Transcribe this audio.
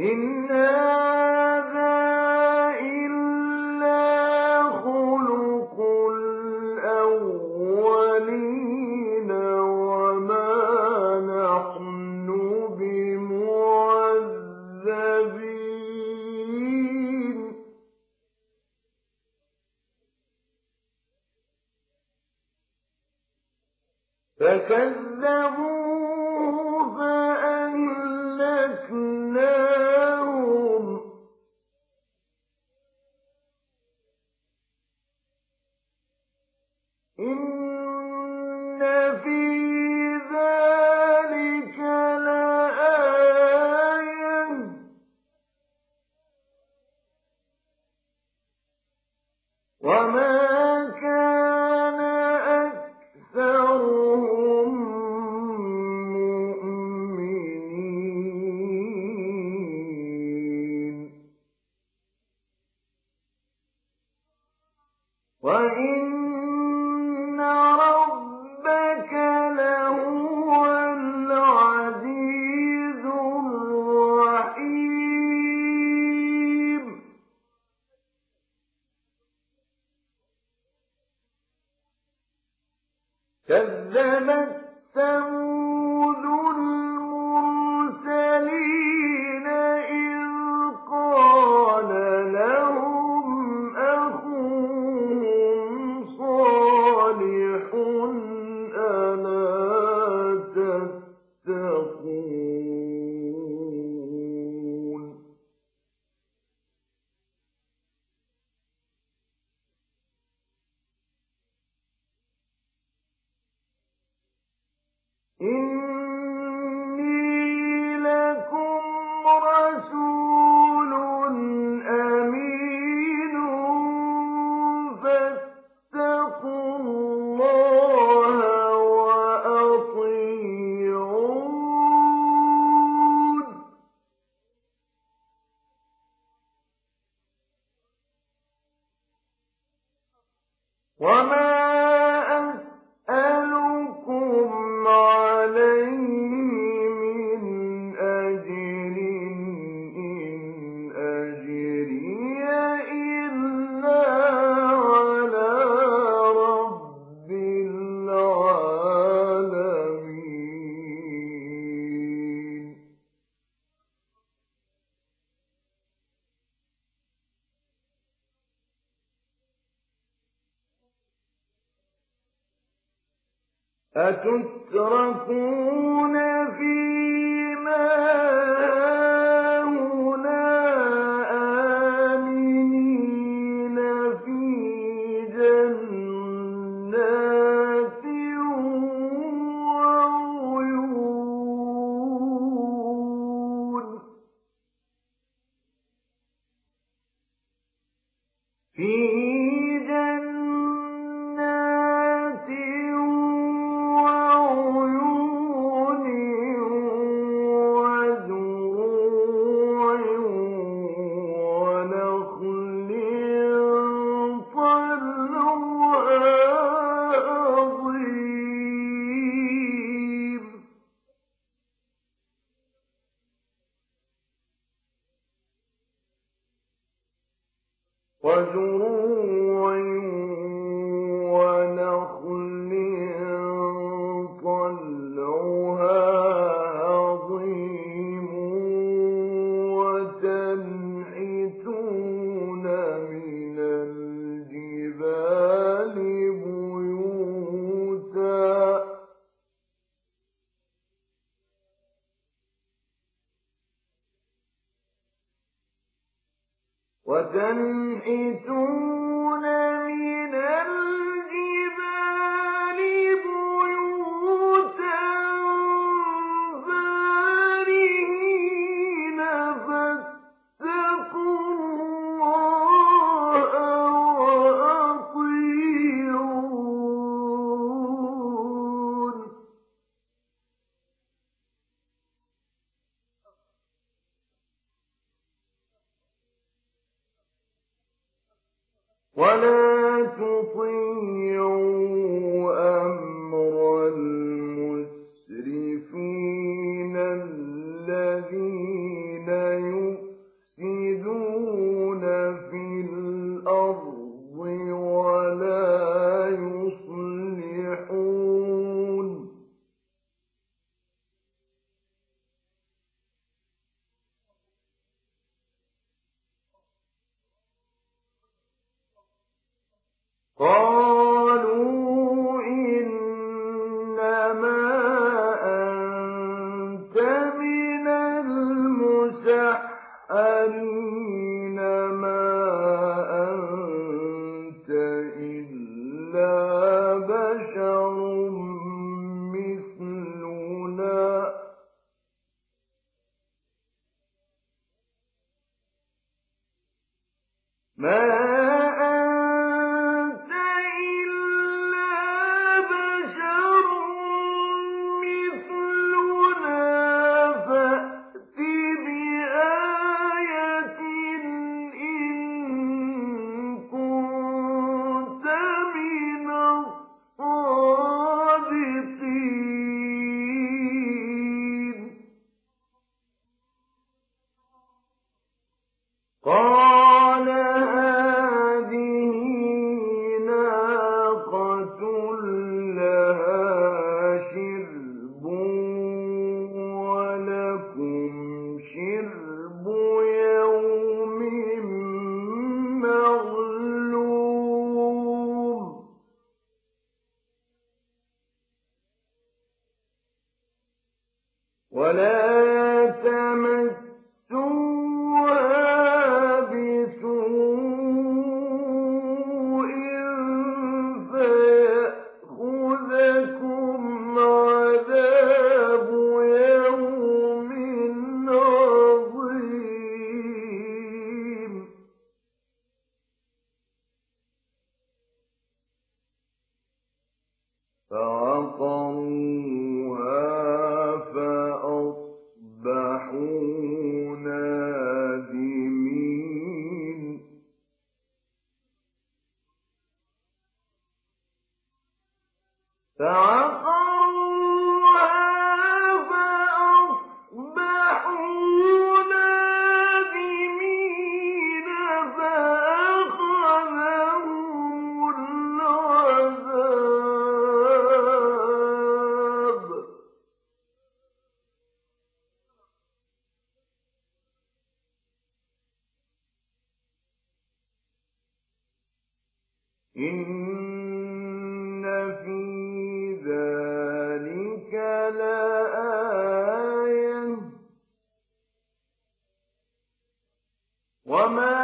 إِنْ هَٰذَا إِلَّا خُلُقُ الْأَوَّلِينَ وَمَا نَحْنُ بِمُعَذَّبِينَ فَكَذَّبُوهُ فَأَهْلَكْنَاهُمْ ۗ إِنَّ فِي ذَٰلِكَ لَآيَةً ۖ وَمَا كَانَ أَكْثَرُهُم مُّؤْمِنِينَ وَإِنَّ رَبَّكَ لَهُوَ الْعَزِيزُ الرَّحِيمُ كَذَّبَتْ ثَمُودُ الْمُرْسَلِينَ إِذْ قَالَ لَهُمْ أَخُوهُمْ صَالِحٌ أَلَا تَتَّقُونَ إِنِّي لَكُمْ رَسُولٌ أَمِينٌ فَاتَّقُوا اللَّهَ وَأَطِيعُونِ وَمَا أَسْأَلُكُمْ عَلَيْهِ مِنْ أَجْرٍ ۖ إِنْ أَجْرِيَ إِلَّا عَلَىٰ رَبِّ الْعَالَمِينَ أَتُتْرَكُونَ فِي مَا هَاهُنَا آمِنِينَ فِي جَنَّاتٍ وَعُيُونٍ وَزُرُوعٍ وَنَخْلٍ طَلْعُهَا هَضِيمٌ وَتَنْحِتُونَ مِنَ الْجِبَالِ بُيُوتًا فَارِهِينَ فَاتَّقُوا اللَّهَ وَأَطِيعُونِ وَلَا تُطِيعُوا أَمْرَ الْمُسْرِفِينَ الَّذِينَ يُفْسِدُونَ ولا تمسوها بسوء فيأخذكم عذاب يوم عظيم. فعقروها فأصبحوا نادمين. فعقروها فأصبحوا نادمين فأخذهم العذاب. إن في ذلك لآية وما